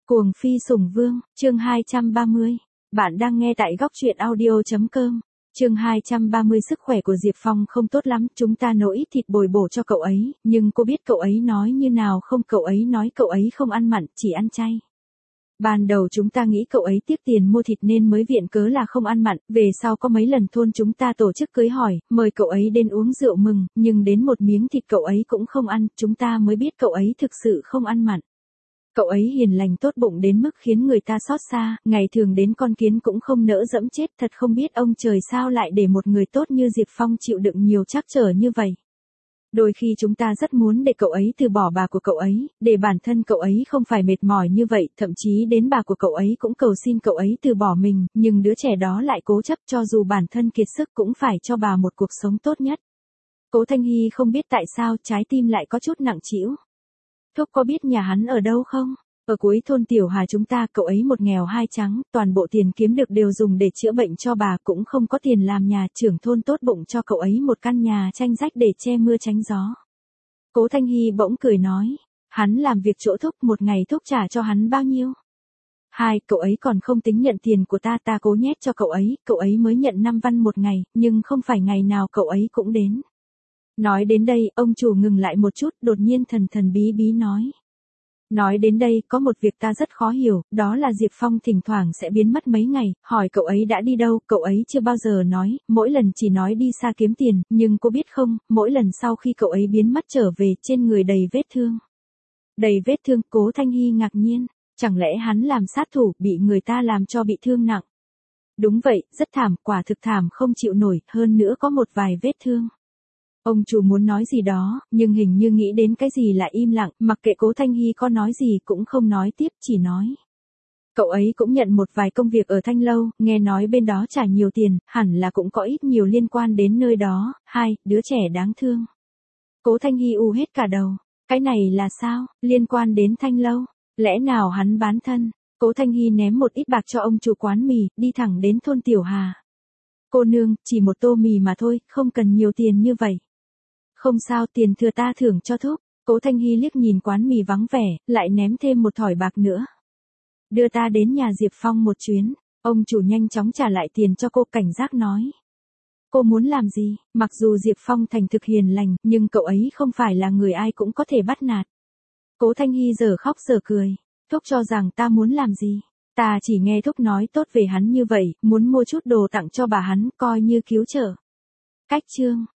Cuồng phi sủng vương, chương 230. Bạn đang nghe tại góc truyện audio.com. Chương 230. Sức khỏe của Diệp Phong không tốt lắm, chúng ta nấu ít thịt bồi bổ cho cậu ấy, nhưng cô biết cậu ấy nói như nào không? Cậu ấy nói cậu ấy không ăn mặn, chỉ ăn chay. Ban đầu chúng ta nghĩ cậu ấy tiếc tiền mua thịt nên mới viện cớ là không ăn mặn, về sau có mấy lần thôn chúng ta tổ chức cưới hỏi, mời cậu ấy đến uống rượu mừng, nhưng đến một miếng thịt cậu ấy cũng không ăn, chúng ta mới biết cậu ấy thực sự không ăn mặn. Cậu ấy hiền lành tốt bụng đến mức khiến người ta xót xa, ngày thường đến con kiến cũng không nỡ dẫm chết, thật không biết ông trời sao lại để một người tốt như Diệp Phong chịu đựng nhiều trắc trở như vậy. Đôi khi chúng ta rất muốn để cậu ấy từ bỏ bà của cậu ấy, để bản thân cậu ấy không phải mệt mỏi như vậy, thậm chí đến bà của cậu ấy cũng cầu xin cậu ấy từ bỏ mình, nhưng đứa trẻ đó lại cố chấp cho dù bản thân kiệt sức cũng phải cho bà một cuộc sống tốt nhất. Cố Thanh Hy không biết tại sao trái tim lại có chút nặng trĩu. Thúc có biết nhà hắn ở đâu không? Ở cuối thôn Tiểu Hà chúng ta, cậu ấy một nghèo hai trắng, toàn bộ tiền kiếm được đều dùng để chữa bệnh cho bà, cũng không có tiền làm nhà. Trưởng thôn tốt bụng cho cậu ấy một căn nhà tranh rách để che mưa tránh gió. Cố Thanh Hy bỗng cười nói, hắn làm việc chỗ thúc, một ngày thúc trả cho hắn bao nhiêu? Cậu ấy còn không tính nhận tiền của ta, ta cố nhét cho cậu ấy mới nhận 5 văn một ngày, nhưng không phải ngày nào cậu ấy cũng đến. Nói đến đây, ông chủ ngừng lại một chút, đột nhiên thần thần bí bí nói. Nói đến đây, có một việc ta rất khó hiểu, đó là Diệp Phong thỉnh thoảng sẽ biến mất mấy ngày, hỏi cậu ấy đã đi đâu, cậu ấy chưa bao giờ nói, mỗi lần chỉ nói đi xa kiếm tiền, nhưng cô biết không, mỗi lần sau khi cậu ấy biến mất trở về, trên người đầy vết thương. Đầy vết thương, Cố Thanh Hy ngạc nhiên, chẳng lẽ hắn làm sát thủ, bị người ta làm cho bị thương nặng? Đúng vậy, rất thảm, quả thực thảm không chịu nổi, hơn nữa có một vài vết thương. Ông chủ muốn nói gì đó, nhưng hình như nghĩ đến cái gì lại im lặng, mặc kệ Cố Thanh Hy có nói gì cũng không nói tiếp, chỉ nói. Cậu ấy cũng nhận một vài công việc ở Thanh Lâu, nghe nói bên đó trả nhiều tiền, hẳn là cũng có ít nhiều liên quan đến nơi đó. Đứa trẻ đáng thương. Cố Thanh Hy u hết cả đầu. Cái này là sao, liên quan đến Thanh Lâu? Lẽ nào hắn bán thân? Cố Thanh Hy ném một ít bạc cho ông chủ quán mì, đi thẳng đến thôn Tiểu Hà. Cô nương, chỉ một tô mì mà thôi, không cần nhiều tiền như vậy. Không sao, tiền thừa ta thưởng cho thúc. Cố Thanh Hy liếc nhìn quán mì vắng vẻ, lại ném thêm một thỏi bạc nữa. Đưa ta đến nhà Diệp Phong một chuyến. Ông chủ nhanh chóng trả lại tiền cho cô, cảnh giác nói. Cô muốn làm gì? Mặc dù Diệp Phong thành thực hiền lành, nhưng cậu ấy không phải là người ai cũng có thể bắt nạt. Cố Thanh Hy giờ khóc giờ cười. Thúc cho rằng ta muốn làm gì? Ta chỉ nghe thúc nói tốt về hắn như vậy, muốn mua chút đồ tặng cho bà hắn, coi như cứu trợ. Cách chương.